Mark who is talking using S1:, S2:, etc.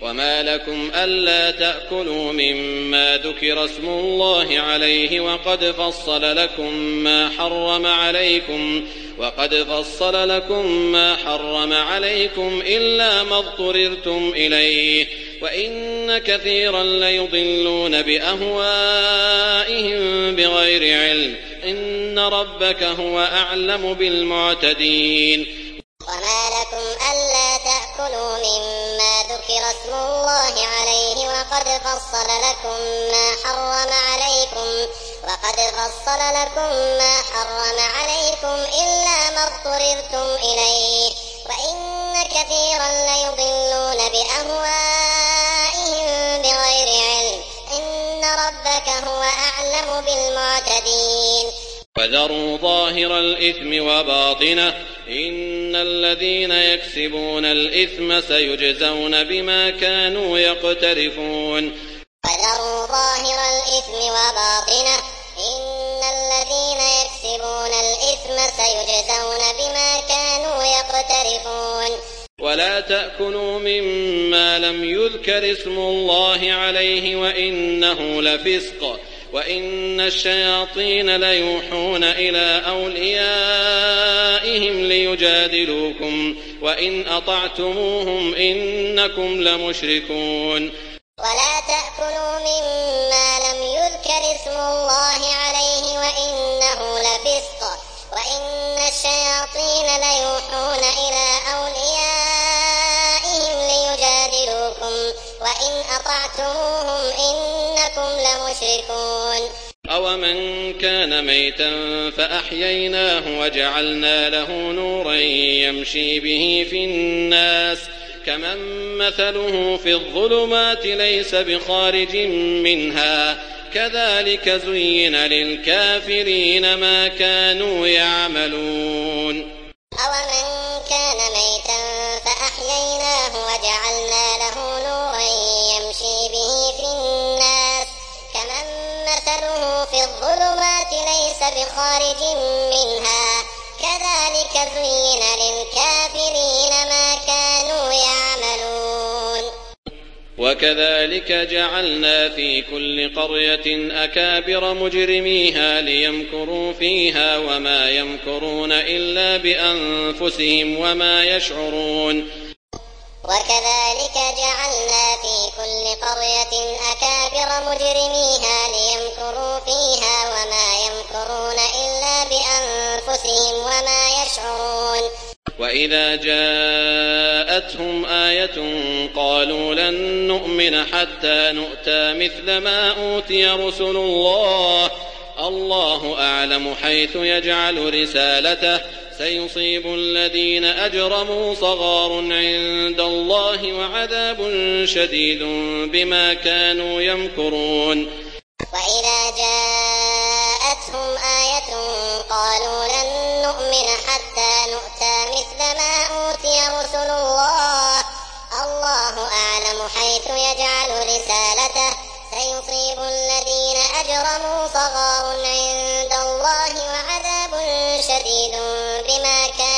S1: وما لكم ألا تأكلوا مما ذكر اسم الله عليه وقد فصل لكم ما حرم عليكم إلا ما اضطررتم إليه وإن كثيرا ليضلون بأهوائهم بغير علم إن ربك هو أعلم بالمعتدين.
S2: وما لكم ألا تأكلوا مما ذكر اسم الله عليه وقد فصل لكم ما حرم عليكم إلا ما اضطررتم إليه وإن كثيرا ليضلون بأهوائهم بغير علم إن ربك هو أعلم بالمعتدين.
S1: وذروا ظاهر الإثم وباطنه إن الذين يكسبون الإثم سيجزون بما كانوا يقترفون.
S2: وذروا ظاهر الإثم وباطنه إن الذين يكسبون الإثم سيجزون بما كانوا يقترفون.
S1: ولا تأكلوا مما لم يذكر اسم الله عليه وإنه لفسق وإن الشياطين ليوحون إلى أوليائهم ليجادلوكم وإن أطعتموهم إنكم لمشركون.
S2: ولا تأكلوا مما لم يذكر اسم الله عليه وإنه لفسق وإن الشياطين ليوحون إلى أوليائهم ليجادلوكم وإن أطعتموهم إنكم لمشركون.
S1: أومن كان ميتا فأحييناه وجعلنا له نورا يمشي به في الناس كمن مثله في الظلمات ليس بخارج منها كذلك زين للكافرين ما كانوا يعملون.
S2: أومن كان ميتا فأحييناه وجعلنا له نورا يمشي به في الناس كمن مثله في الظلمات ليس بخارج منها كذلك زين للكافرين ما كانوا يعملون.
S1: وكذلك جعلنا في كل قرية أكابر مجرميها ليمكروا فيها وما يمكرون إلا بأنفسهم وما يشعرون.
S2: وكذلك جعلنا في كل قرية أكابر مجرميها ليمكروا فيها وما يمكرون إلا بأنفسهم وما يشعرون.
S1: وإذا جاءتهم آية قالوا لن نؤمن حتى نؤتى مثل ما أوتي رسل الله أعلم حيث يجعل رسالته سيصيب الذين أجرموا صغار عند الله وعذاب شديد بما كانوا يمكرون.
S2: وإذا جاءتهم آية قالوا لن نؤمن حتى نؤتى مثل ما أوتي رسل الله أعلم حيث يجعل رسالته سيصيب الذين أجرموا صغار عند الله وعذاب شديد بما كانوا